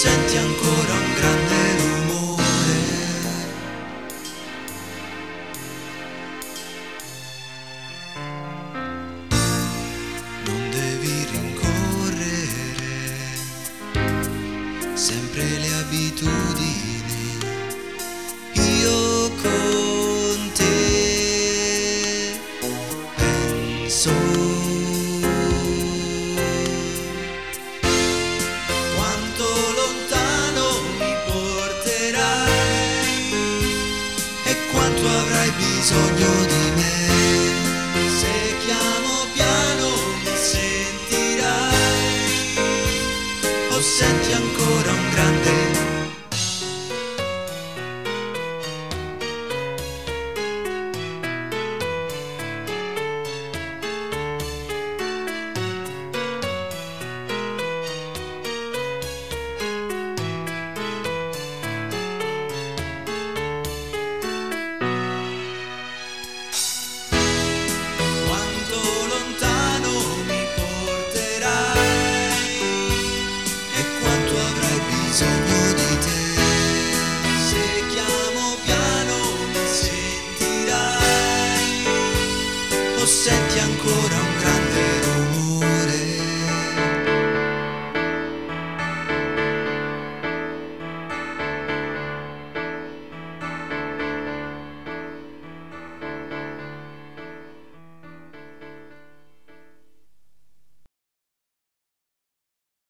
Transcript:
senti ancora un grande rumore. Non devi rincorrere sempre le abitudini, io con te penso. Quanto lontano mi porterai e quanto avrai bisogno di me. Se chiamo piano mi sentirai o senti ancora un grande. Quanto lontano mi porterai e quanto avrai bisogno